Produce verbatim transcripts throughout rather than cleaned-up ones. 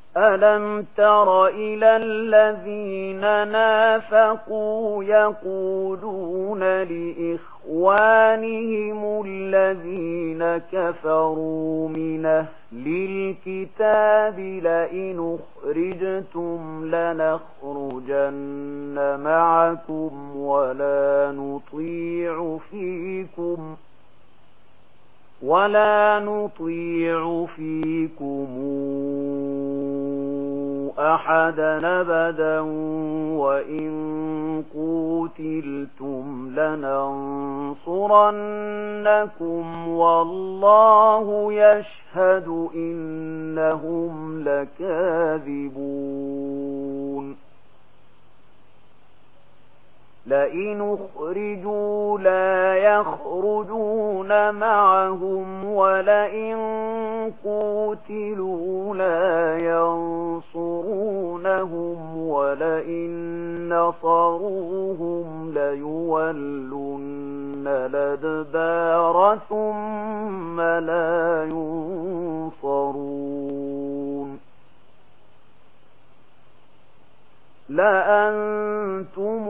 ألم تر إلى الذين نافقوا يقولون لإخوانهم الذين كفروا من أهل الكتاب لئن أخرجتم لنخرجن معكم ولا نطيع فيكم ولا نطيع فيكم أحدا أبدا وإن قوتلتم لننصرنكم والله يشهد إنهم لكاذبون لئن أخرجوا لا يخرجون معهم ولئن قوتلوا لا ينصرونهم ولئن نصروهم ليولن الأدبار ثم لا ينصرون لأنتم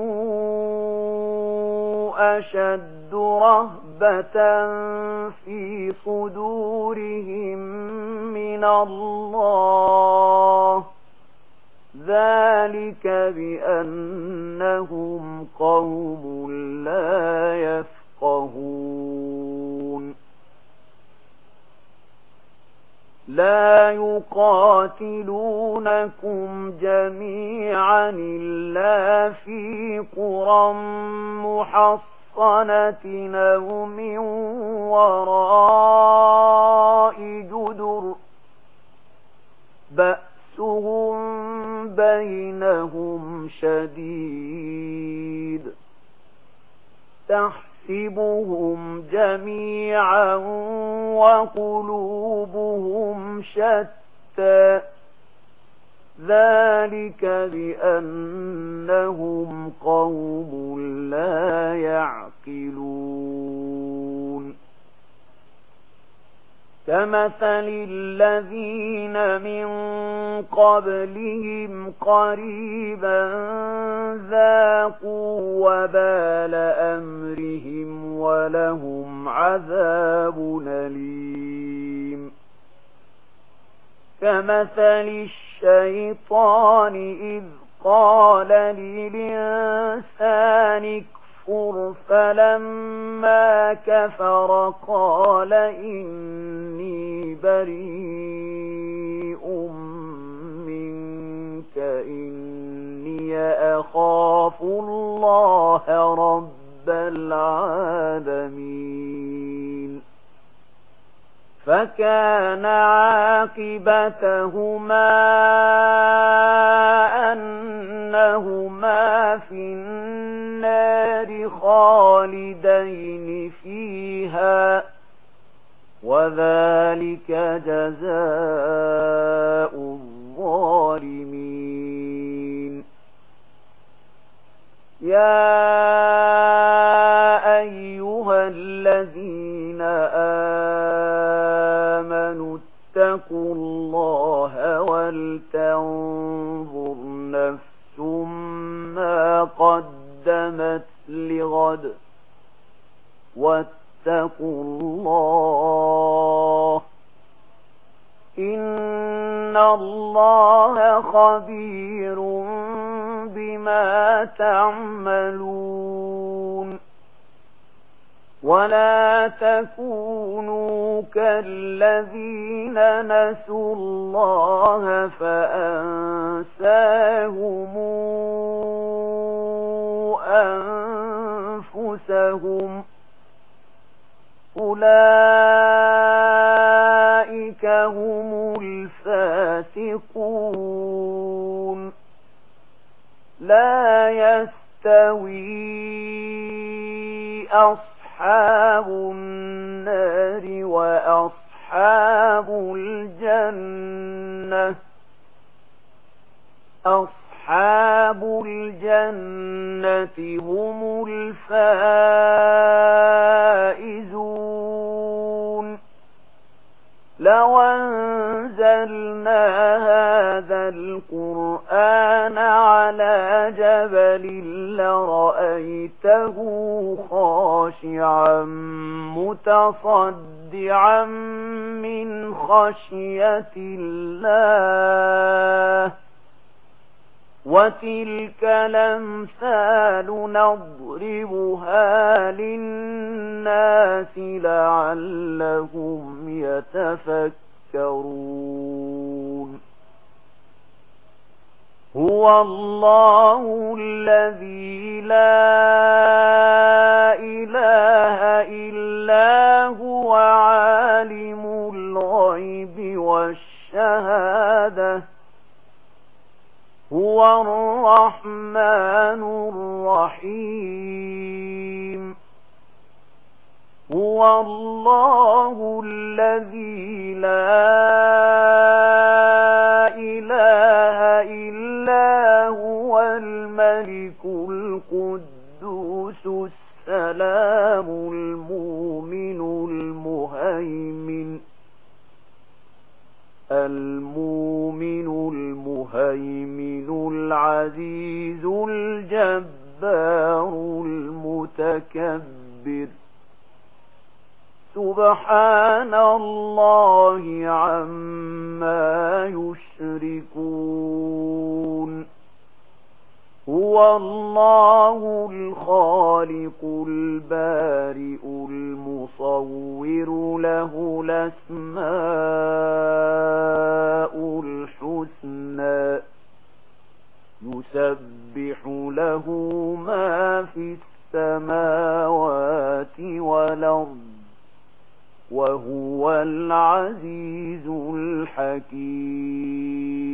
أشد رهبة في صدورهم من الله ذلك بأنهم قوم لا يفقهون لا يقاتلونكم جميعا إلا في قرى محصنة أو من وراء جدر بأسهم بينهم شديد تحسبهم جميعا وقلوبهم شتى ذلك بأنهم قوم لا يعقلون كمثل الذين من قبلهم قريبا ذاقوا وبال أمرهم ولهم عذاب أليم كمثل الشيطان إذ قال للإنسان اكفر فلما كفر قال إني بريء منك إني أخاف الله رب العالمين فكان عاقبتهما أنهما في النار خالدين فيها وذلك جزاء الظالمين يا أيها الذين آمنوا اتقوا الله ولتنظر نفس ما قدمت لغد واتقوا الله إن الله خبير بما تعملون ولا تكونوا كالذين نسوا الله فأنساهم أنفسهم أولئك هم الفاسقون لا يستوي أصحاب النار وأصحاب الجنة أصحاب الجنة هم الفائزون لو أنزلنا هذا القرآن على جبل لرأيته خاشعا متصدعا من خشية الله وتلك الأمثال نضربها للناس لعلهم يتفكرون هو الله الذي لا إله إلا هو عالم الغيب والشهادة هو الرحمن الرحيم هو الله الذي لا إله إلا هو الملك القدوس السلام المؤمن المهيمن المؤمن المهيمن العزيز الجبار المتكبر سبحان الله عما يشركون هو الله الخالق البارئ المصور له الأسماء الحسنى يسبح له ما في السماوات والأرض وهو العزيز الحكيم